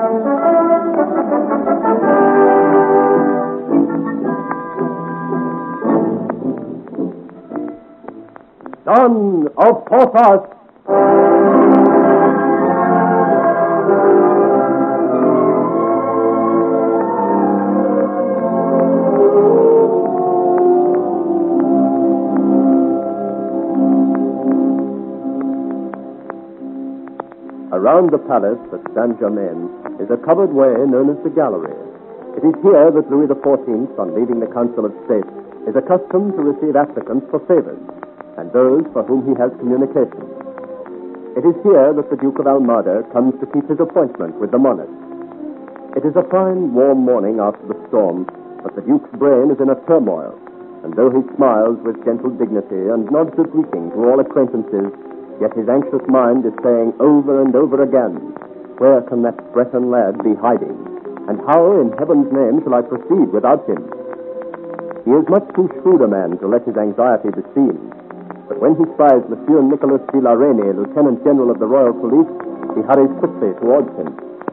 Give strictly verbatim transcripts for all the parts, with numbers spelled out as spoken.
Son of Porthos! Around the palace at Saint-Germain is a covered way known as the Gallery. It is here that Louis the Fourteenth, on leaving the Council of State, is accustomed to receive applicants for favors, and those for whom he has communications. It is here that the Duke of Almada comes to keep his appointment with the monarch. It is a fine, warm morning after the storm, but the Duke's brain is in a turmoil, and though he smiles with gentle dignity and nods a greeting to all acquaintances, yet his anxious mind is saying over and over again, where can that Breton lad be hiding? And how, in heaven's name, shall I proceed without him? He is much too shrewd a man to let his anxiety be seen. But when he spies Monsieur Nicolas de la Reynie, Lieutenant General of the Royal Police, he hurries quickly towards him.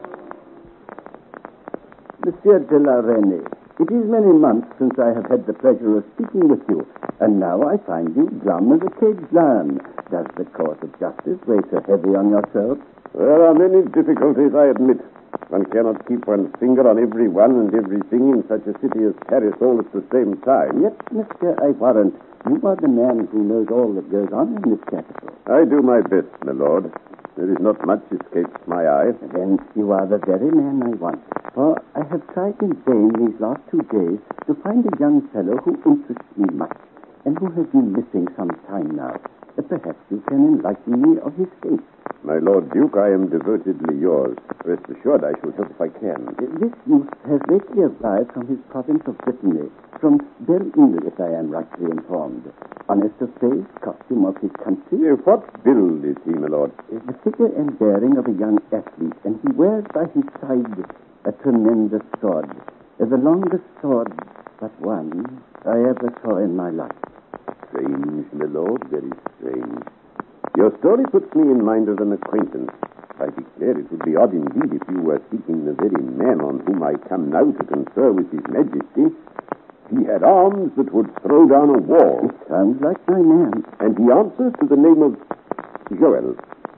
Monsieur de la Reynie, it is many months since I have had the pleasure of speaking with you, and now I find you glum as a caged lion. Does the court of justice weigh so heavy on yourself? There are many difficulties, I admit. One cannot keep one's finger on every one and everything in such a city as Paris all at the same time. Yet, mister, I warrant, you are the man who knows all that goes on in this capital. I do my best, my lord. There is not much escapes my eye. Then you are the very man I want. For I have tried in vain these last two days to find a young fellow who interests me much, and who has been missing some time now. Uh, perhaps you can enlighten me of his fate. My Lord Duke, I am devotedly yours. Rest assured I shall help if I can. Uh, this youth has lately arrived from his province of Brittany, from Belle-Ile, if I am rightly informed. Honest of face, costume of his country. Uh, what build is he, my lord? Uh, the figure and bearing of a young athlete, and he wears by his side a tremendous sword. Uh, the longest sword, but one, I ever saw in my life. Strange, my lord, very strange. Your story puts me in mind of an acquaintance. I declare it would be odd indeed if you were seeking the very man on whom I come now to confer with his majesty. He had arms that would throw down a wall. It sounds like my man. And he answers to the name of Joel.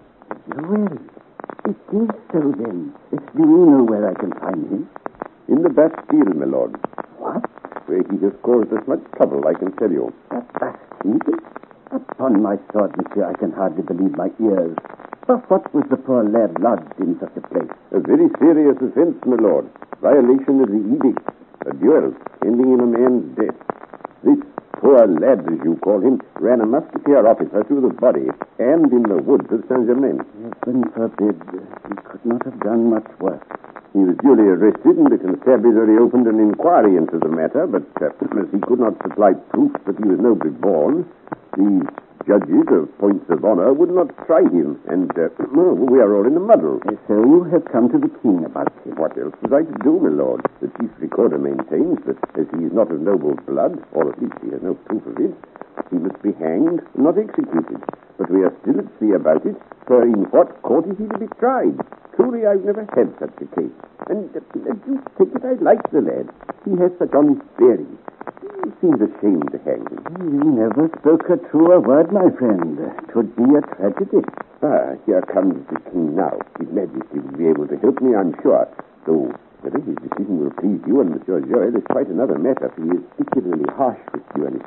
Joel? It is so then. Do you know where I can find him? In the Bastille, my lord. What? Where he has caused us much trouble, I can tell you. The Bastille? Upon my sword, monsieur, I can hardly believe my ears. But what was the poor lad lodged in such a place? A very serious offense, my lord. Violation of the edict. A duel ending in a man's death. This poor lad, as you call him, ran a musketeer officer through the body and in the woods of Saint-Germain. Heaven forbid. He could not have done much worse. He was duly arrested, and the constabulary opened an inquiry into the matter, but uh, as he could not supply proof that he was nobly born, the judges of points of honor would not try him, and uh, well, we are all in a muddle. So you have come to the king about him. What else was I to do, my lord? The chief recorder maintains that as he is not of noble blood, or at least he has no proof of it, he must be hanged, not executed. But we are still at sea about it, for in what court is he to be tried? Truly, I've never had such a case. And uh, you take it, I like the lad. He has such unbearing. He seems ashamed to hang him. You never spoke a truer word, my friend. Twould be a tragedy. Ah, here comes the king now. His Majesty will be able to help me, I'm sure. Though whether his decision will please you and Monsieur Joel is quite another matter, for he is particularly harsh with duelists.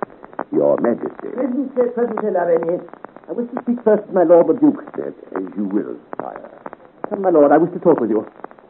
Your Majesty. Present, present, La Reynie. I wish to speak first to my Lord the Duke. That, as you will, sire. Come, my lord, I wish to talk with you.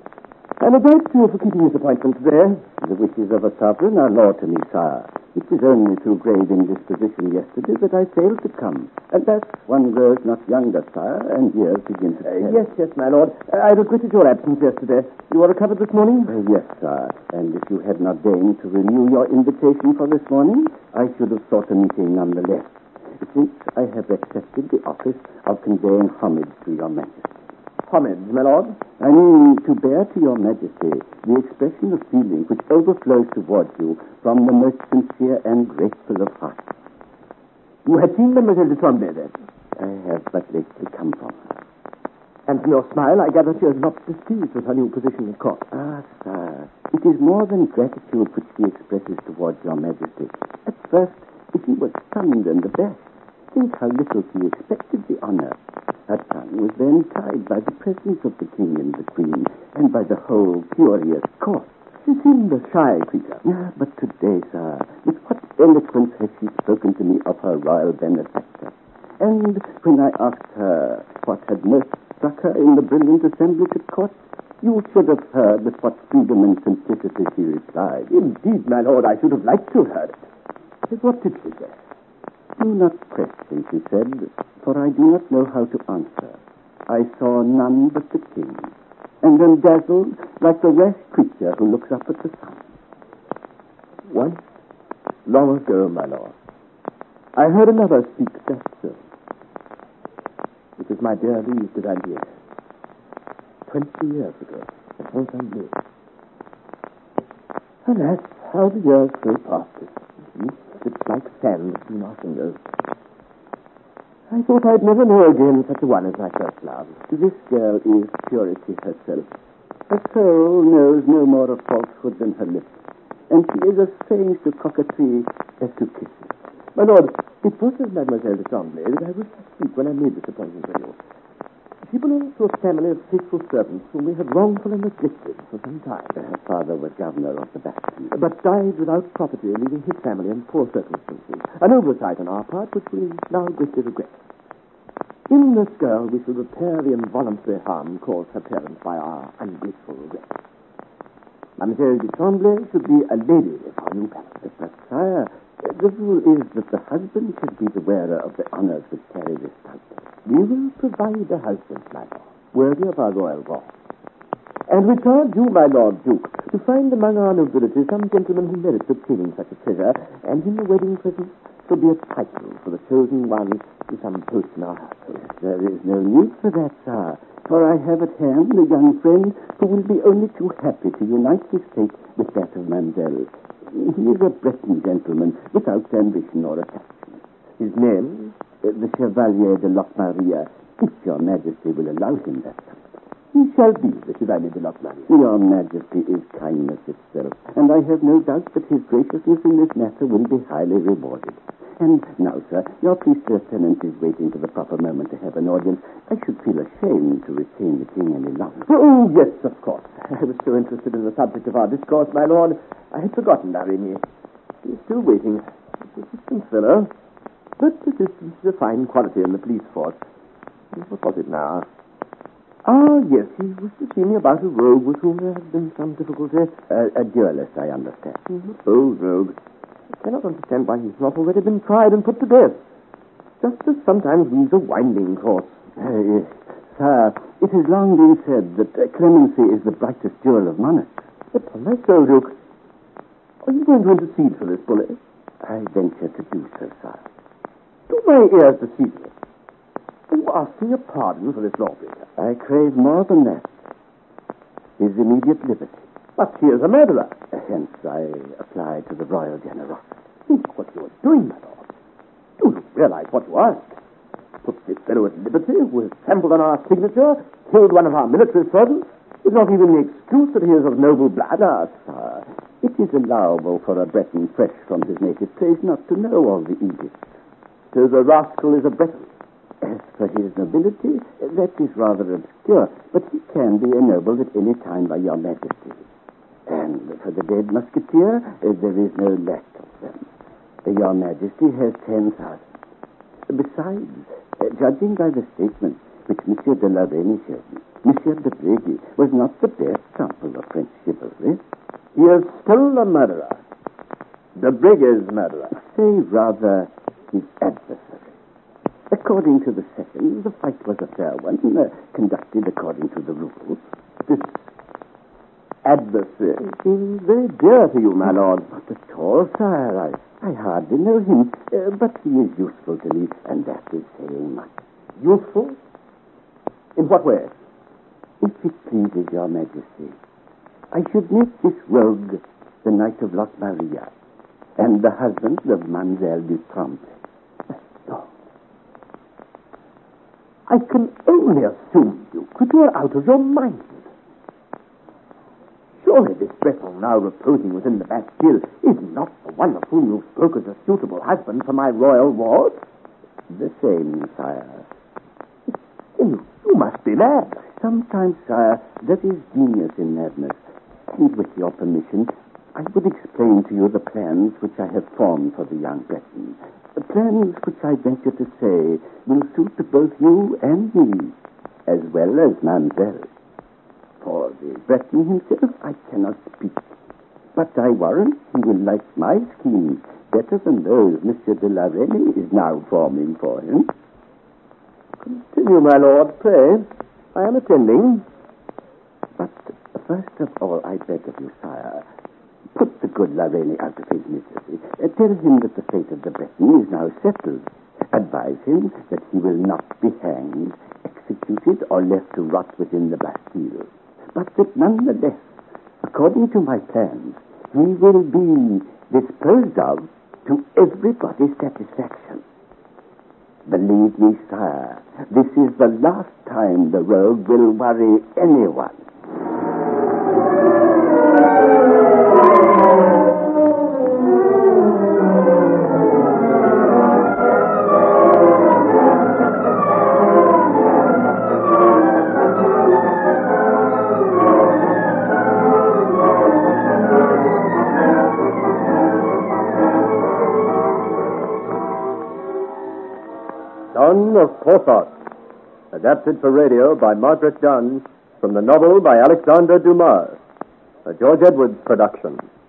I'm obliged to you for keeping this appointment today. The wishes of a sovereign are law to me, sire. It was only through grave indisposition yesterday that I failed to come. And thus one grows not younger, sire, and years begin to uh, Yes, yes, my lord. Uh, I regretted your absence yesterday. You are recovered this morning? Uh, yes, sire. And if you had not deigned to renew your invitation for this morning, I should have sought a meeting nonetheless. Since I have accepted the office of conveying homage to your majesty. Homage, my lord? I mean to bear to your majesty the expression of feeling which overflows towards you from the most sincere and grateful of hearts. You had seen Mademoiselle de Tremblay, then? I have but lately come from her. And And from your smile, I gather she is not displeased with her new position at court. Ah, sir, it is more than gratitude which she expresses towards your majesty. At first, she was stunned and abashed. Think how little she expected the honor. Her tongue was then tied by the presence of the king and the queen, and by the whole curious court. She seemed a shy creature. Yeah, but today, sir, with what eloquence has she spoken to me of her royal benefactor. And when I asked her what had most struck her in the brilliant assemblage at court, you should have heard with what freedom and simplicity she replied. Indeed, my lord, I should have liked to have heard it. But what did she say? Do not question, she said, for I do not know how to answer. I saw none but the king, and am dazzled like the rash creature who looks up at the sun. Once, long ago, my lord, I heard another speak that so. It was my dear Louise de Valier, twenty years ago, at Fontainebleau. Alas, how the years go past us. It's like sand between our fingers. I thought I'd never know again such a one as my first love. This girl is purity herself. Her soul knows no more of falsehood than her lips, and she is as strange to coquetry as to kisses. My lord, it was with Mademoiselle de Tremblay that I was to speak when I made this appointment with you. She belongs to a family of faithful servants whom we had wrongfully neglected for some time. Her father was governor of the Bastille, but died without property, leaving his family in poor circumstances. An oversight on our part, which we now greatly regret. In this girl, we shall repair the involuntary harm caused her parents by our ungrateful arrest. Mademoiselle de Tremblay should be a lady of our new palace. But, sire, the rule is that the husband should be the wearer of the honors which carry this title. We will provide a husband, my lord, worthy of our royal wrath. And we charge you, my lord Duke, to find among our nobility some gentleman who merits obtaining such a treasure, and in the wedding present shall be a title for the chosen one to some post in our household. There is no need for that, sir, for I have at hand a young friend who will be only too happy to unite his fate with that of Mademoiselle. He is a Breton gentleman without ambition or attachment. His name? Uh, the Chevalier de Lochmaria, if your majesty will allow him that title. He shall be the Chevalier de Lochmaria. Your majesty is kindness itself, and I have no doubt that his graciousness in this matter will be highly rewarded. And now, sir, your priest lieutenant is waiting for the proper moment to have an audience. I should feel ashamed to retain the king any longer. Oh, yes, of course. I was so interested in the subject of our discourse, my lord, I had forgotten Larini. He is still waiting. He's a distant fellow, but persistence is a fine quality in the police force. What was it now? Ah, yes, he was to see me about a rogue with whom there had been some difficulty. Uh, a duelist, I understand. Mm-hmm. Old rogue. I cannot understand why he's not already been tried and put to death. Justice sometimes leaves a winding course. Uh, yes. Sir, it has long been said that uh, clemency is the brightest jewel of monarchs. Upon my soul, Duke, are you going to intercede for this bully? I venture to do so, sir. Do my ears deceive me? Are you asking a pardon for this lawbreaker? I crave more than that. His immediate liberty. But he is a murderer. Hence, I apply to the royal generosity. Think what you are doing, my lord. Do you realize what you ask? Put this fellow at liberty, who has trampled on our signature, killed one of our military servants, with not even the excuse that he is of noble blood. Ah, sir, it is allowable for a Breton fresh from his native place not to know all the edicts. So the rascal is a Breton. As for his nobility, that is rather obscure, but he can be ennobled at any time by your majesty. And for the dead musketeer, uh, there is no lack of them. Uh, your majesty has ten thousand. Besides, uh, judging by the statement which Monsieur de la Reynie showed me, Monsieur de Brégy was not the best sample of French chivalry. He is still a murderer. De Brégy's murderer. Say rather his adversary. According to the second, the fight was a fair one, uh, conducted according to the rules. This adversary seems very dear to you, my lord. Not at all, sire. I, I hardly know him, uh, but he is useful to me, and that is saying much. Useful? In what way? If it pleases your majesty, I should make this rogue the Knight of Lochmaria, and the husband of Mademoiselle du Tremblay. No. I can only assume, Duke, that you are out of your mind. Surely this Breton now reposing within the Bastille is not the one of whom you spoke as a suitable husband for my royal ward? The same, sire. You, you must be mad. Sometimes, sire, there is genius in madness. And with your permission, I would explain to you the plans which I have formed for the young Breton. The plans which I venture to say will suit both you and me, as well as Mademoiselle. For the Breton himself, I cannot speak. But I warrant he will like my schemes better than those Monsieur de la Reynie is now forming for him. Continue, my lord, pray. I am attending. But first of all, I beg of you, sire, put the good La Reynie out of his misery. Uh, tell him that the fate of the Breton is now settled. Advise him that he will not be hanged, executed, or left to rot within the Bastille. But that nonetheless, according to my plans, he will be disposed of to everybody's satisfaction. Believe me, sire, this is the last time the rogue will worry anyone. Son of Porthos, adapted for radio by Margaret Dunn from the novel by Alexander Dumas, a George Edwards production.